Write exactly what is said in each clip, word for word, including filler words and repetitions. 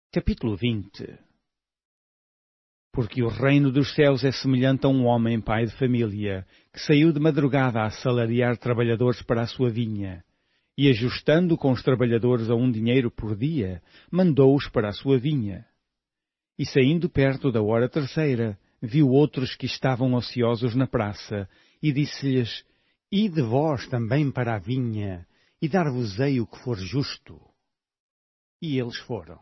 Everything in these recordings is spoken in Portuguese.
Capítulo vinte. Porque o reino dos céus é semelhante a um homem pai de família, que saiu de madrugada a assalariar trabalhadores para a sua vinha, e ajustando com os trabalhadores a um dinheiro por dia, mandou-os para a sua vinha. E saindo perto da hora terceira, viu outros que estavam ociosos na praça, e disse-lhes: Ide vós também para a vinha, e dar-vos-ei o que for justo. E eles foram.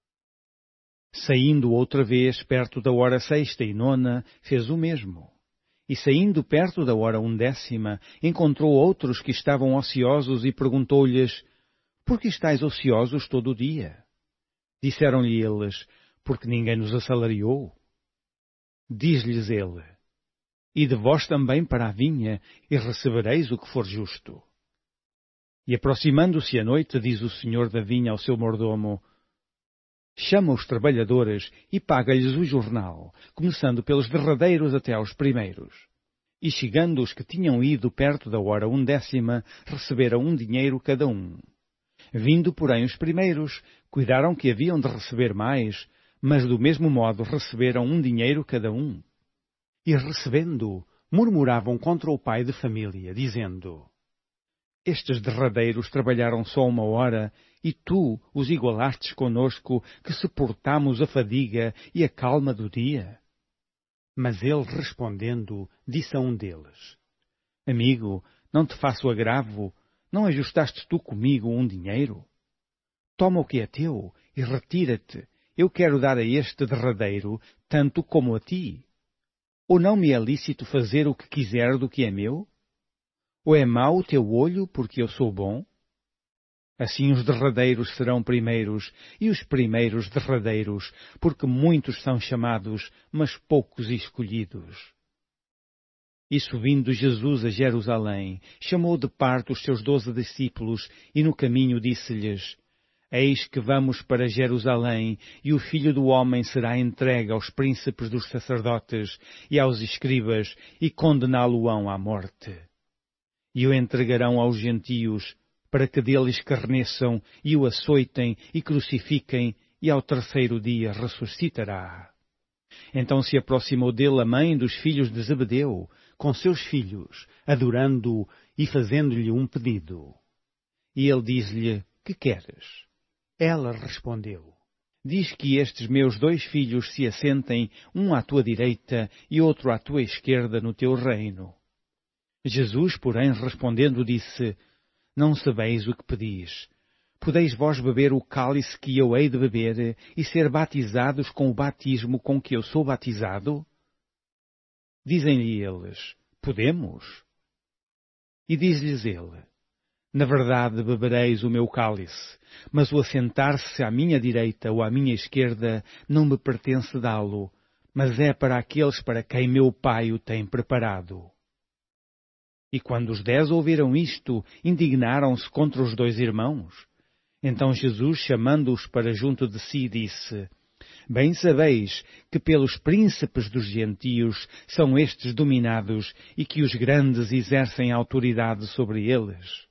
Saindo outra vez perto da hora sexta e nona, fez o mesmo. E saindo perto da hora undécima, encontrou outros que estavam ociosos e perguntou-lhes: Por que estáis ociosos todo o dia? Disseram-lhe eles: Porque ninguém nos assalariou. Diz-lhes ele: Ide vós também para a vinha, e recebereis o que for justo. E aproximando-se a noite, diz o senhor da vinha ao seu mordomo: Chama os trabalhadores e paga-lhes o jornal, começando pelos derradeiros até aos primeiros. E chegando os que tinham ido perto da hora undécima, receberam um dinheiro cada um. Vindo, porém, os primeiros, cuidaram que haviam de receber mais, mas do mesmo modo receberam um dinheiro cada um. E recebendo, murmuravam contra o pai de família, dizendo: Estes derradeiros trabalharam só uma hora, e tu os igualastes conosco, que suportamos a fadiga e a calma do dia? Mas ele, respondendo, disse a um deles: Amigo, não te faço agravo, não ajustaste tu comigo um dinheiro? Toma o que é teu e retira-te, eu quero dar a este derradeiro tanto como a ti. Ou não me é lícito fazer o que quiser do que é meu? Ou é mau o teu olho porque eu sou bom? Assim os derradeiros serão primeiros, e os primeiros derradeiros, porque muitos são chamados, mas poucos escolhidos. E subindo Jesus a Jerusalém, chamou de parte os seus doze discípulos, e no caminho disse-lhes: Eis que vamos para Jerusalém, e o Filho do Homem será entregue aos príncipes dos sacerdotes e aos escribas, e condená-lo-ão à morte. E o entregarão aos gentios, para que dele escarneçam e o açoitem e crucifiquem, e ao terceiro dia ressuscitará. Então se aproximou dele a mãe dos filhos de Zebedeu, com seus filhos, adorando-o e fazendo-lhe um pedido. E ele diz-lhe: Que queres? Ela respondeu: Diz que estes meus dois filhos se assentem, um à tua direita e outro à tua esquerda no teu reino. Jesus, porém, respondendo, disse: Não sabeis o que pedis. Podeis vós beber o cálice que eu hei de beber e ser batizados com o batismo com que eu sou batizado? Dizem-lhe eles: Podemos. E diz-lhes ele: Na verdade bebereis o meu cálice, mas o assentar-se à minha direita ou à minha esquerda não me pertence dá-lo, mas é para aqueles para quem meu Pai o tem preparado. E quando os dez ouviram isto, indignaram-se contra os dois irmãos. Então Jesus, chamando-os para junto de si, disse: Bem sabeis que pelos príncipes dos gentios são estes dominados e que os grandes exercem autoridade sobre eles.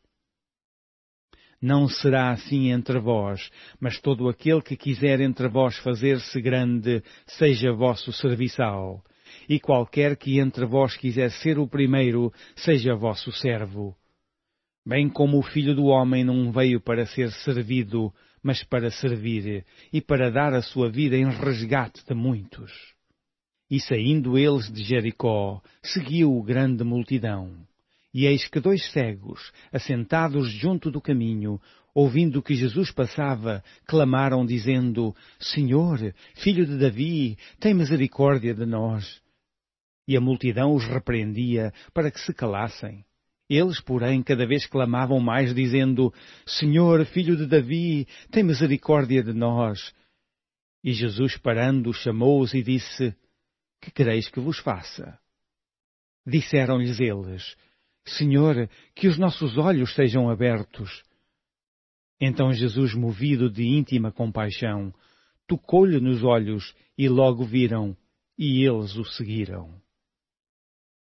Não será assim entre vós, mas todo aquele que quiser entre vós fazer-se grande, seja vosso serviçal. E qualquer que entre vós quiser ser o primeiro, seja vosso servo. Bem como o Filho do Homem não veio para ser servido, mas para servir, e para dar a sua vida em resgate de muitos. E saindo eles de Jericó, seguiu grande multidão. E eis que dois cegos, assentados junto do caminho, ouvindo que Jesus passava, clamaram, dizendo: Senhor, Filho de Davi, tem misericórdia de nós. E a multidão os repreendia para que se calassem. Eles, porém, cada vez clamavam mais, dizendo: Senhor, Filho de Davi, tem misericórdia de nós. E Jesus, parando, chamou-os e disse: Que quereis que vos faça? Disseram-lhes eles: Senhor, que os nossos olhos sejam abertos. Então Jesus, movido de íntima compaixão, tocou-lhe nos olhos, e logo viram, e eles o seguiram.